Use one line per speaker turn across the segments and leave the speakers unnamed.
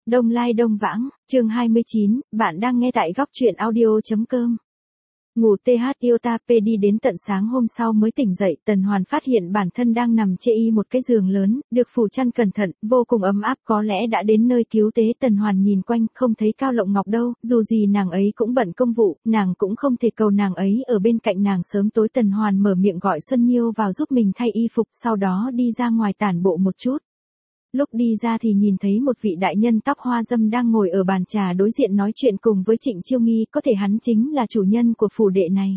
Đông Lai Đông Vãng, chương 29, bạn đang nghe tại góc truyện audio.com. Ngủ TH Iota P đi đến tận sáng hôm sau mới tỉnh dậy, Tần Hoàn phát hiện bản thân đang nằm chê y một cái giường lớn, được phủ chăn cẩn thận, vô cùng ấm áp, có lẽ đã đến nơi cứu tế. Tần Hoàn nhìn quanh, không thấy Cao Lộng Ngọc đâu, dù gì nàng ấy cũng bận công vụ, nàng cũng không thể cầu nàng ấy ở bên cạnh nàng sớm tối. Tần Hoàn mở miệng gọi Xuân Nhiêu vào giúp mình thay y phục, sau đó đi ra ngoài tản bộ một chút. Lúc đi ra thì nhìn thấy một vị đại nhân tóc hoa dâm đang ngồi ở bàn trà đối diện nói chuyện cùng với Trịnh Chiêu Nghi, có thể hắn chính là chủ nhân của phủ đệ này.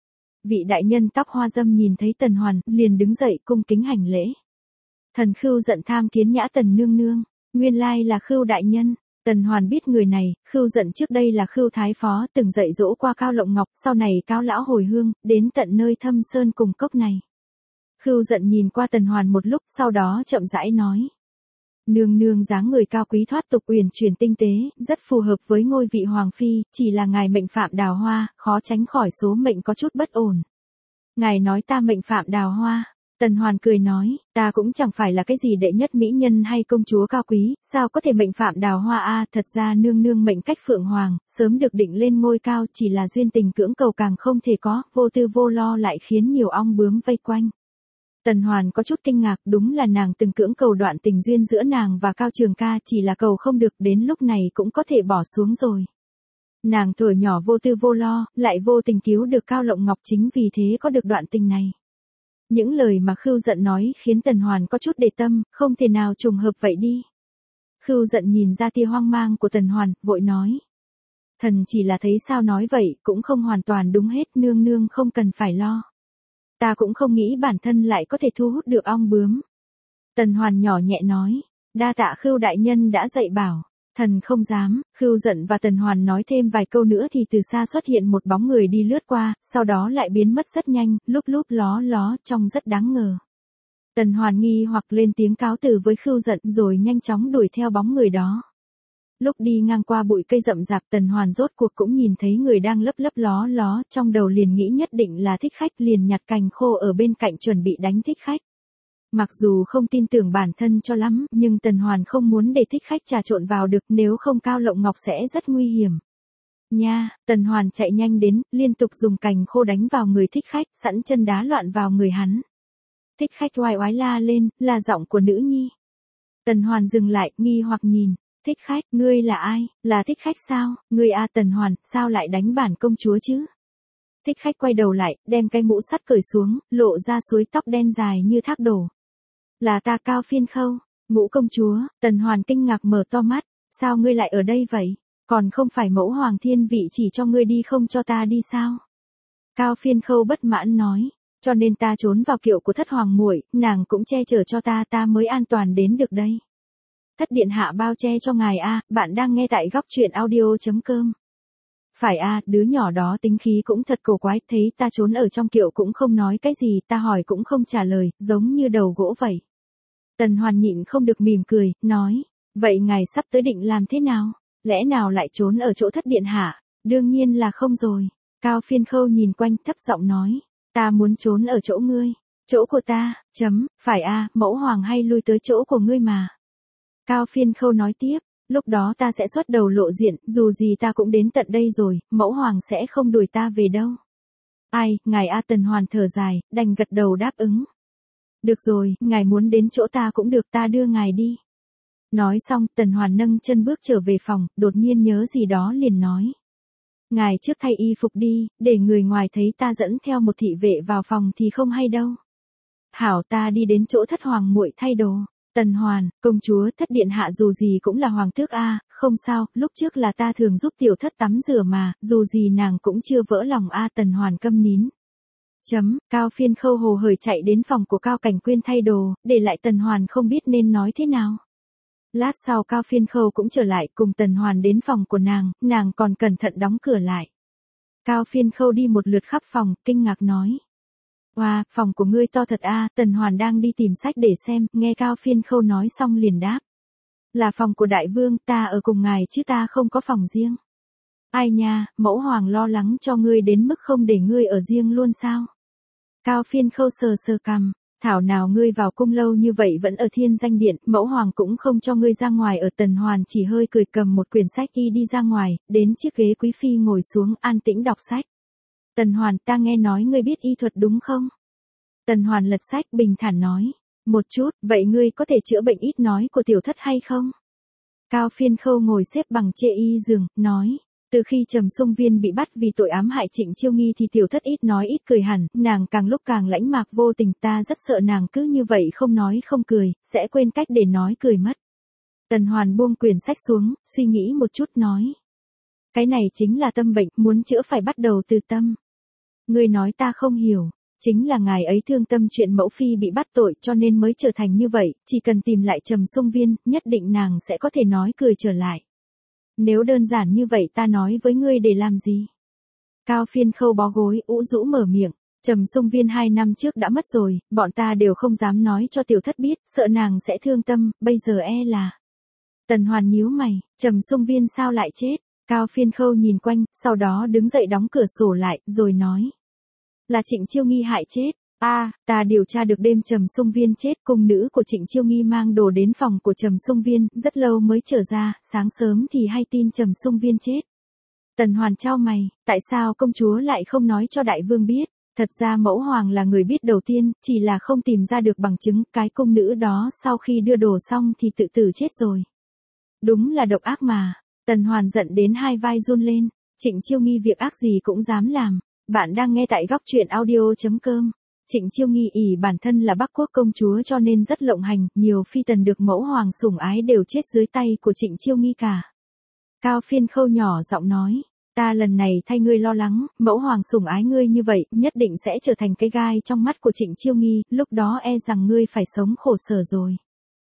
Vị đại nhân tóc hoa dâm nhìn thấy Tần Hoàn, liền đứng dậy cung kính hành lễ. Thần Khưu Giận tham kiến Nhã Tần nương nương, nguyên lai là Khưu đại nhân. Tần Hoàn biết người này, Khưu Giận trước đây là Khưu thái phó, từng dạy dỗ qua Cao Lộng Ngọc, sau này Cao lão hồi hương, đến tận nơi Thâm Sơn cùng cốc này. Khưu Giận nhìn qua Tần Hoàn một lúc, sau đó chậm rãi nói. Nương nương dáng người cao quý thoát tục, uyển chuyển tinh tế, rất phù hợp với ngôi vị hoàng phi, chỉ là ngài mệnh phạm đào hoa, khó tránh khỏi số mệnh có chút bất ổn. Ngài nói ta mệnh phạm đào hoa. Tần Hoàn cười nói, ta cũng chẳng phải là cái gì đệ nhất mỹ nhân hay công chúa cao quý, sao có thể mệnh phạm đào hoa a? Thật ra nương nương mệnh cách phượng hoàng, sớm được định lên ngôi cao, chỉ là duyên tình cưỡng cầu càng không thể có, vô tư vô lo lại khiến nhiều ong bướm vây quanh. Tần Hoàn có chút kinh ngạc, đúng là nàng từng cưỡng cầu đoạn tình duyên giữa nàng và Cao Trường Ca, chỉ là cầu không được, đến lúc này cũng có thể bỏ xuống rồi. Nàng tuổi nhỏ vô tư vô lo, lại vô tình cứu được Cao Lộng Ngọc, chính vì thế có được đoạn tình này. Những lời mà Khưu Giận nói khiến Tần Hoàn có chút để tâm, không thể nào trùng hợp vậy đi. Khưu Giận nhìn ra tia hoang mang của Tần Hoàn, vội nói. Thần chỉ là thấy sao nói vậy, cũng không hoàn toàn đúng hết, nương nương không cần phải lo. Ta cũng không nghĩ bản thân lại có thể thu hút được ong bướm. Tần Hoàn nhỏ nhẹ nói, đa tạ Khưu đại nhân đã dạy bảo, thần không dám. Khưu Giận và Tần Hoàn nói thêm vài câu nữa thì từ xa xuất hiện một bóng người đi lướt qua, sau đó lại biến mất rất nhanh, lúp lúp ló ló, trông rất đáng ngờ. Tần Hoàn nghi hoặc lên tiếng cáo từ với Khưu Giận rồi nhanh chóng đuổi theo bóng người đó. Lúc đi ngang qua bụi cây rậm rạp, Tần Hoàn rốt cuộc cũng nhìn thấy người đang lấp lấp ló ló, trong đầu liền nghĩ nhất định là Thích Khách, liền nhặt cành khô ở bên cạnh chuẩn bị đánh Thích Khách. Mặc dù không tin tưởng bản thân cho lắm, nhưng Tần Hoàn không muốn để Thích Khách trà trộn vào được, nếu không Cao Lộng Ngọc sẽ rất nguy hiểm. Nha, Tần Hoàn chạy nhanh đến, liên tục dùng cành khô đánh vào người Thích Khách, sẵn chân đá loạn vào người hắn. Thích Khách oai oái la lên, là giọng của nữ nhi. Tần Hoàn dừng lại, nghi hoặc nhìn. Thích Khách, ngươi là ai? Là Thích Khách sao? Ngươi a? Tần Hoàn, sao lại đánh bản công chúa chứ? Thích Khách quay đầu lại, đem cái mũ sắt cởi xuống, lộ ra suối tóc đen dài như thác đổ. Là ta Cao Phiên Khâu, Ngũ công chúa. Tần Hoàn kinh ngạc mở to mắt, sao ngươi lại ở đây vậy? Còn không phải mẫu hoàng thiên vị chỉ cho ngươi đi không cho ta đi sao? Cao Phiên Khâu bất mãn nói, cho nên ta trốn vào kiệu của thất hoàng muội, nàng cũng che chở cho ta mới an toàn đến được đây. Thất điện hạ bao che cho ngài a. Bạn đang nghe tại góc truyện audio.com. Phải a, đứa nhỏ đó tính khí cũng thật cổ quái, thấy ta trốn ở trong kiệu cũng không nói cái gì, ta hỏi cũng không trả lời, giống như đầu gỗ vậy. Tần Hoàn nhịn không được mỉm cười, nói, vậy ngài sắp tới định làm thế nào? Lẽ nào lại trốn ở chỗ thất điện hạ? Đương nhiên là không rồi. Cao Phiên Khâu nhìn quanh thấp giọng nói, ta muốn trốn ở chỗ ngươi. Chỗ của ta, phải a, mẫu hoàng hay lui tới chỗ của ngươi mà. Cao Phiên Khâu nói tiếp, lúc đó ta sẽ xuất đầu lộ diện, dù gì ta cũng đến tận đây rồi, mẫu hoàng sẽ không đuổi ta về đâu. Ai, ngài a? Tần Hoàn thở dài, đành gật đầu đáp ứng. Được rồi, ngài muốn đến chỗ ta cũng được, ta đưa ngài đi. Nói xong, Tần Hoàn nâng chân bước trở về phòng, đột nhiên nhớ gì đó liền nói. Ngài trước thay y phục đi, để người ngoài thấy ta dẫn theo một thị vệ vào phòng thì không hay đâu. Hảo, ta đi đến chỗ thất hoàng muội thay đồ. Tần Hoàn, công chúa, thất điện hạ dù gì cũng là hoàng tước a, không sao, lúc trước là ta thường giúp tiểu thất tắm rửa mà, dù gì nàng cũng chưa vỡ lòng a. Tần Hoàn câm nín. Cao Phiên Khâu hồ hởi chạy đến phòng của Cao Cảnh Quyên thay đồ, để lại Tần Hoàn không biết nên nói thế nào. Lát sau Cao Phiên Khâu cũng trở lại cùng Tần Hoàn đến phòng của nàng còn cẩn thận đóng cửa lại. Cao Phiên Khâu đi một lượt khắp phòng, kinh ngạc nói. Wow, phòng của ngươi to thật a. Tần Hoàn đang đi tìm sách để xem, nghe Cao Phiên Khâu nói xong liền đáp. Là phòng của đại vương, ta ở cùng ngài chứ ta không có phòng riêng. Ai nha, mẫu hoàng lo lắng cho ngươi đến mức không để ngươi ở riêng luôn sao? Cao Phiên Khâu sờ sờ cằm, Thảo nào ngươi vào cung lâu như vậy vẫn ở Thiên Danh Điện, mẫu hoàng cũng không cho ngươi ra ngoài ở. Tần Hoàn chỉ hơi cười cầm một quyển sách đi ra ngoài, đến chiếc ghế quý phi ngồi xuống an tĩnh đọc sách. Tần Hoàn, ta nghe nói ngươi biết y thuật đúng không? Tần Hoàn lật sách bình thản nói. Một chút, vậy ngươi có thể chữa bệnh ít nói của tiểu thất hay không? Cao Phiên Khâu ngồi xếp bằng chê y giường, nói. Từ khi Trầm Sung Viên bị bắt vì tội ám hại Trịnh Chiêu Nghi thì tiểu thất ít nói ít cười hẳn, nàng càng lúc càng lãnh mạc vô tình, ta rất sợ nàng cứ như vậy không nói không cười, sẽ quên cách để nói cười mất. Tần Hoàn buông quyển sách xuống, suy nghĩ một chút nói. Cái này chính là tâm bệnh, muốn chữa phải bắt đầu từ tâm. Ngươi nói ta không hiểu, chính là ngài ấy thương tâm chuyện mẫu phi bị bắt tội cho nên mới trở thành như vậy, chỉ cần tìm lại Trầm Sung Viên, nhất định nàng sẽ có thể nói cười trở lại. Nếu đơn giản như vậy ta nói với ngươi để làm gì? Cao Phiên Khâu bó gối, ũ rũ mở miệng. Trầm Sung Viên 2 năm trước đã mất rồi, bọn ta đều không dám nói cho tiểu thất biết, sợ nàng sẽ thương tâm, bây giờ là. Tần Hoàn nhíu mày, Trầm Sung Viên sao lại chết? Cao Phiên Khâu nhìn quanh, sau đó đứng dậy đóng cửa sổ lại, rồi nói. Là Trịnh Chiêu Nghi hại chết. Ta điều tra được đêm Trầm Sung Viên chết, cung nữ của Trịnh Chiêu Nghi mang đồ đến phòng của Trầm Sung Viên, rất lâu mới trở ra, sáng sớm thì hay tin Trầm Sung Viên chết. Tần Hoàn chau mày, tại sao công chúa lại không nói cho đại vương biết? Thật ra mẫu hoàng là người biết đầu tiên, chỉ là không tìm ra được bằng chứng, cái cung nữ đó sau khi đưa đồ xong thì tự tử chết rồi. Đúng là độc ác mà. Tần Hoàn giận đến hai vai run lên, Trịnh Chiêu Nghi việc ác gì cũng dám làm. Bạn đang nghe tại góc truyện audio.com. Trịnh Chiêu Nghi ỷ bản thân là Bắc Quốc công chúa cho nên rất lộng hành, nhiều phi tần được mẫu hoàng sủng ái đều chết dưới tay của Trịnh Chiêu Nghi cả. Cao Phiên Khâu nhỏ giọng nói, ta lần này thay ngươi lo lắng, mẫu hoàng sủng ái ngươi như vậy, nhất định sẽ trở thành cái gai trong mắt của Trịnh Chiêu Nghi, lúc đó e rằng ngươi phải sống khổ sở rồi.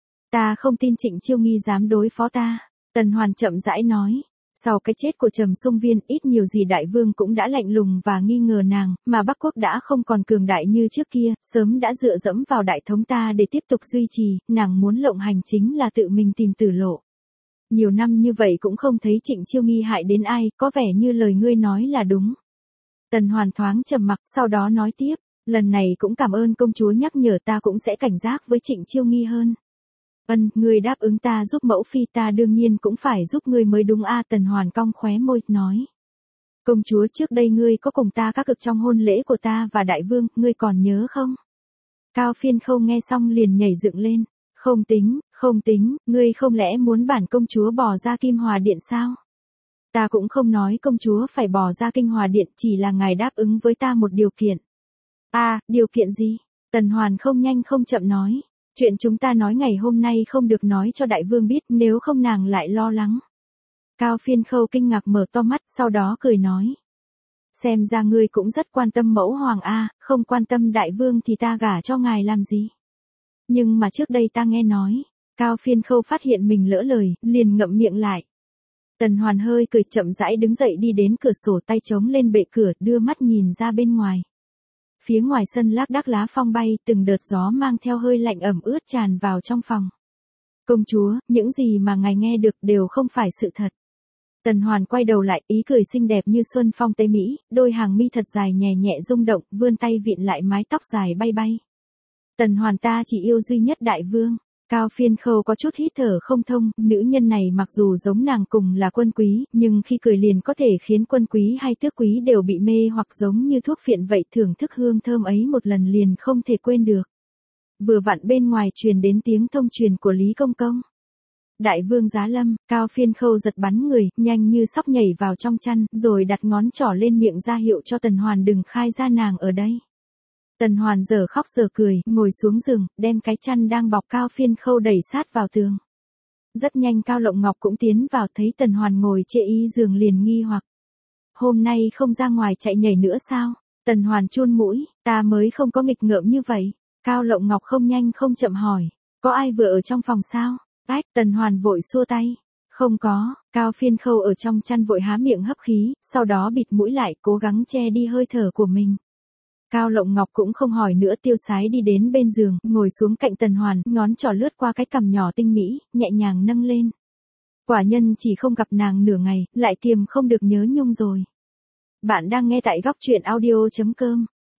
Ta không tin Trịnh Chiêu Nghi dám đối phó ta. Tần Hoàn chậm rãi nói. Sau cái chết của Trầm Sung Viên, ít nhiều gì đại vương cũng đã lạnh lùng và nghi ngờ nàng, mà Bắc Quốc đã không còn cường đại như trước kia, sớm đã dựa dẫm vào đại thống ta để tiếp tục duy trì, nàng muốn lộng hành chính là tự mình tìm tử lộ. Nhiều năm như vậy cũng không thấy Trịnh Chiêu Nghi hại đến ai, có vẻ như lời ngươi nói là đúng. Tần Hoàn thoáng trầm mặc, sau đó nói tiếp, lần này cũng cảm ơn công chúa nhắc nhở, ta cũng sẽ cảnh giác với Trịnh Chiêu Nghi hơn. Ngươi đáp ứng ta giúp mẫu phi, ta đương nhiên cũng phải giúp ngươi mới đúng a. Tần Hoàn cong khóe môi, nói. Công chúa, trước đây ngươi có cùng ta các cực trong hôn lễ của ta và đại vương, ngươi còn nhớ không? Cao Phiên Khâu nghe xong liền nhảy dựng lên. Không tính, ngươi không lẽ muốn bản công chúa bỏ ra Kim Hòa Điện sao? Ta cũng không nói công chúa phải bỏ ra Kinh Hòa Điện, chỉ là ngài đáp ứng với ta một điều kiện. Điều kiện gì? Tần Hoàn không nhanh không chậm nói. Chuyện chúng ta nói ngày hôm nay không được nói cho đại vương biết, nếu không nàng lại lo lắng. Cao Phiên Khâu kinh ngạc mở to mắt, sau đó cười nói. Xem ra ngươi cũng rất quan tâm mẫu hoàng a, không quan tâm đại vương thì ta gả cho ngài làm gì. Nhưng mà trước đây ta nghe nói. Cao Phiên Khâu phát hiện mình lỡ lời, liền ngậm miệng lại. Tần Hoàn hơi cười chậm rãi đứng dậy đi đến cửa sổ, tay chống lên bệ cửa, đưa mắt nhìn ra bên ngoài. Phía ngoài sân lác đác lá phong bay, từng đợt gió mang theo hơi lạnh ẩm ướt tràn vào trong phòng. Công chúa, những gì mà ngài nghe được đều không phải sự thật. Tần Hoàn quay đầu lại, ý cười xinh đẹp như xuân phong Tây Mỹ, đôi hàng mi thật dài nhẹ nhẹ rung động, vươn tay vịn lại mái tóc dài bay bay. Tần Hoàn, ta chỉ yêu duy nhất đại vương. Cao Phiên Khâu có chút hít thở không thông, nữ nhân này mặc dù giống nàng cùng là quân quý, nhưng khi cười liền có thể khiến quân quý hay tước quý đều bị mê hoặc giống như thuốc phiện vậy, thưởng thức hương thơm ấy một lần liền không thể quên được. Vừa vặn bên ngoài truyền đến tiếng thông truyền của Lý Công Công. Đại vương giá lâm. Cao Phiên Khâu giật bắn người, nhanh như sóc nhảy vào trong chăn, rồi đặt ngón trỏ lên miệng ra hiệu cho Tần Hoàn đừng khai ra nàng ở đây. Tần Hoàn giờ khóc giờ cười, ngồi xuống giường, đem cái chăn đang bọc Cao Phiên Khâu đẩy sát vào tường. Rất nhanh Cao Lộng Ngọc cũng tiến vào, thấy Tần Hoàn ngồi chê y giường liền nghi hoặc. Hôm nay không ra ngoài chạy nhảy nữa sao? Tần Hoàn chun mũi, ta mới không có nghịch ngợm như vậy. Cao Lộng Ngọc không nhanh không chậm hỏi, có ai vừa ở trong phòng sao? Tần Hoàn vội xua tay. Không có. Cao Phiên Khâu ở trong chăn vội há miệng hấp khí, sau đó bịt mũi lại, cố gắng che đi hơi thở của mình. Cao Lộng Ngọc cũng không hỏi nữa, tiêu sái đi đến bên giường, ngồi xuống cạnh Tần Hoàn, ngón trỏ lướt qua cái cằm nhỏ tinh mỹ, nhẹ nhàng nâng lên. Quả nhân chỉ không gặp nàng nửa ngày, lại kiềm không được nhớ nhung rồi. Bạn đang nghe tại góc truyện audio.com.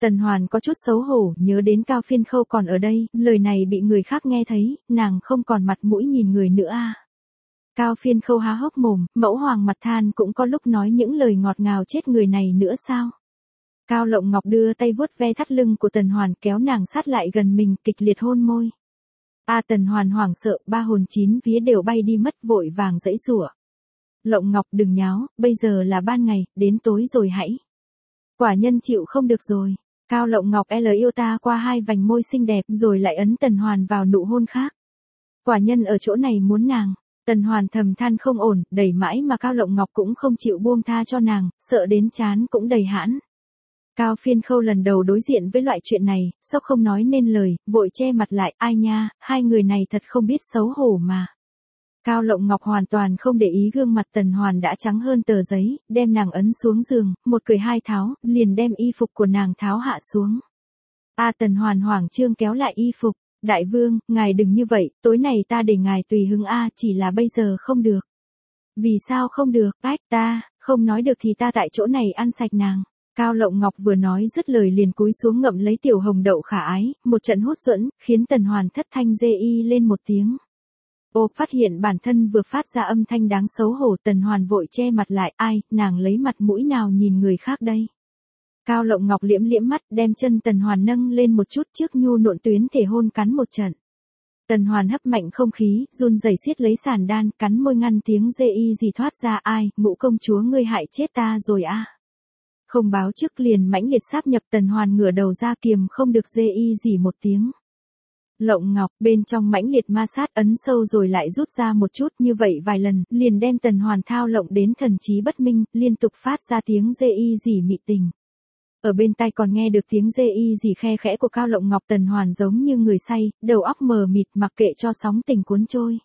Tần Hoàn có chút xấu hổ, nhớ đến Cao Phiên Khâu còn ở đây, lời này bị người khác nghe thấy, nàng không còn mặt mũi nhìn người nữa a. Cao Phiên Khâu há hốc mồm, Mẫu Hoàng mặt than cũng có lúc nói những lời ngọt ngào chết người này nữa sao? Cao Lộng Ngọc đưa tay vuốt ve thắt lưng của Tần Hoàn, kéo nàng sát lại gần mình, kịch liệt hôn môi. Tần Hoàn hoảng sợ, ba hồn chín vía đều bay đi mất, vội vàng giãy giụa. Lộng Ngọc đừng nháo, bây giờ là ban ngày, đến tối rồi hãy. Quả nhân chịu không được rồi. Cao Lộng Ngọc yêu ta qua hai vành môi xinh đẹp rồi lại ấn Tần Hoàn vào nụ hôn khác. Quả nhân ở chỗ này muốn nàng. Tần Hoàn thầm than không ổn, đẩy mãi mà Cao Lộng Ngọc cũng không chịu buông tha cho nàng, sợ đến chán cũng đầy hãn. Cao Phiên Khâu lần đầu đối diện với loại chuyện này, sốc không nói nên lời, vội che mặt lại, ai nha, hai người này thật không biết xấu hổ mà. Cao Lộng Ngọc hoàn toàn không để ý gương mặt Tần Hoàn đã trắng hơn tờ giấy, đem nàng ấn xuống giường, một cười hai tháo, liền đem y phục của nàng tháo hạ xuống. Tần Hoàn hoảng trương kéo lại y phục, đại vương, ngài đừng như vậy, tối này ta để ngài tùy hứng chỉ là bây giờ không được. Vì sao không được, ta, không nói được thì ta tại chỗ này ăn sạch nàng. Cao Lộng Ngọc vừa nói dứt lời liền cúi xuống ngậm lấy tiểu hồng đậu khả ái, một trận hút duẫn, khiến Tần Hoàn thất thanh rê y lên một tiếng. Phát hiện bản thân vừa phát ra âm thanh đáng xấu hổ, Tần Hoàn vội che mặt lại, nàng lấy mặt mũi nào nhìn người khác đây. Cao Lộng Ngọc liễm liễm mắt, đem chân Tần Hoàn nâng lên một chút trước nhu nộn tuyến thể hôn cắn một trận. Tần Hoàn hấp mạnh không khí, run rẩy siết lấy sàn đan, cắn môi ngăn tiếng rê y gì thoát ra, Ngũ công chúa ngươi hại chết ta rồi Không báo trước liền mãnh liệt sáp nhập, Tần Hoàn ngửa đầu ra kiềm không được rê y gì một tiếng. Lộng Ngọc bên trong mãnh liệt ma sát ấn sâu rồi lại rút ra một chút, như vậy vài lần, liền đem Tần Hoàn thao lộng đến thần trí bất minh, liên tục phát ra tiếng rê y gì mị tình. Ở bên tai còn nghe được tiếng rê y gì khe khẽ của Cao Lộng Ngọc. Tần Hoàn giống như người say, đầu óc mờ mịt mặc kệ cho sóng tình cuốn trôi.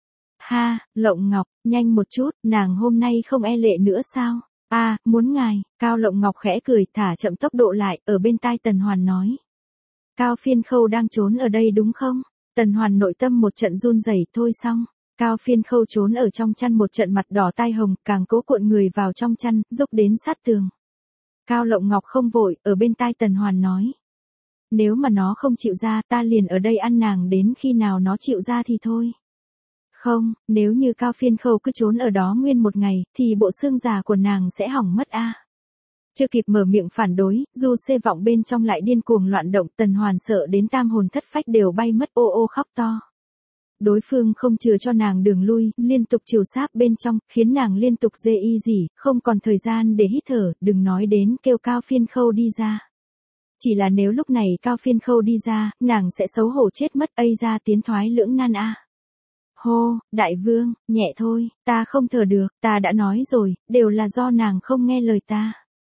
Lộng Ngọc, nhanh một chút, nàng hôm nay không lệ nữa sao? Muốn ngài. Cao Lộng Ngọc khẽ cười, thả chậm tốc độ lại, ở bên tai Tần Hoàn nói. Cao Phiên Khâu đang trốn ở đây đúng không? Tần Hoàn nội tâm một trận run rẩy, thôi xong. Cao Phiên Khâu trốn ở trong chăn một trận mặt đỏ tai hồng, càng cố cuộn người vào trong chăn, rúc đến sát tường. Cao Lộng Ngọc không vội, ở bên tai Tần Hoàn nói. Nếu mà nó không chịu ra, ta liền ở đây ăn nàng đến khi nào nó chịu ra thì thôi. Không, nếu như Cao Phiên Khâu cứ trốn ở đó nguyên một ngày, thì bộ xương già của nàng sẽ hỏng mất Chưa kịp mở miệng phản đối, du xê vọng bên trong lại điên cuồng loạn động, Tần Hoàn sợ đến tam hồn thất phách đều bay mất, ô khóc to. Đối phương không chừa cho nàng đường lui, liên tục chiều sáp bên trong, khiến nàng liên tục rê y gì, không còn thời gian để hít thở, đừng nói đến kêu Cao Phiên Khâu đi ra. Chỉ là nếu lúc này Cao Phiên Khâu đi ra, nàng sẽ xấu hổ chết mất, ra tiến thoái lưỡng nan Hô, đại vương, nhẹ thôi, ta không thở được, ta đã nói rồi, đều là do nàng không nghe lời ta.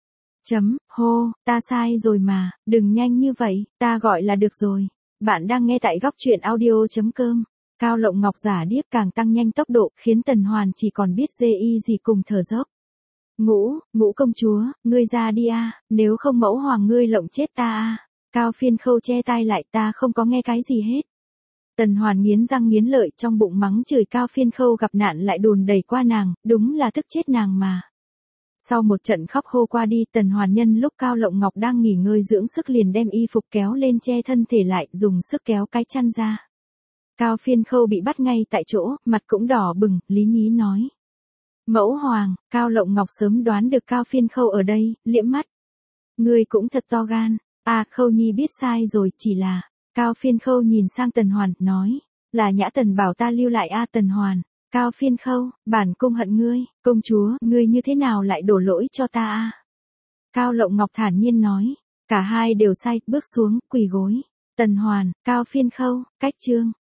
Hô, ta sai rồi mà, đừng nhanh như vậy, ta gọi là được rồi. Bạn đang nghe tại góc truyện audio.com. Cao Lộng Ngọc giả điếc càng tăng nhanh tốc độ, khiến Tần Hoàn chỉ còn biết rê y gì cùng thở dốc. Ngũ công chúa, ngươi ra đi nếu không mẫu hoàng ngươi lộng chết ta Cao Phiên Khâu che tai lại, ta không có nghe cái gì hết. Tần Hoàn nghiến răng nghiến lợi, trong bụng mắng chửi Cao Phiên Khâu gặp nạn lại đùn đẩy qua nàng, đúng là tức chết nàng mà. Sau một trận khóc hô qua đi, Tần Hoàn nhân lúc Cao Lộng Ngọc đang nghỉ ngơi dưỡng sức liền đem y phục kéo lên che thân thể lại, dùng sức kéo cái chăn ra. Cao Phiên Khâu bị bắt ngay tại chỗ, mặt cũng đỏ bừng, lý nhí nói. Mẫu hoàng, Cao Lộng Ngọc sớm đoán được Cao Phiên Khâu ở đây, liễm mắt. Ngươi cũng thật to gan. Khâu nhi biết sai rồi, chỉ là. Cao Phiên Khâu nhìn sang Tần Hoàn, nói. Là Nhã Tần bảo ta lưu lại Tần Hoàn. Cao Phiên Khâu, bản cung hận ngươi, công chúa, ngươi như thế nào lại đổ lỗi cho ta Cao Lộng Ngọc thản nhiên nói. Cả hai đều sai, bước xuống, quỳ gối. Tần Hoàn, Cao Phiên Khâu, cách chương.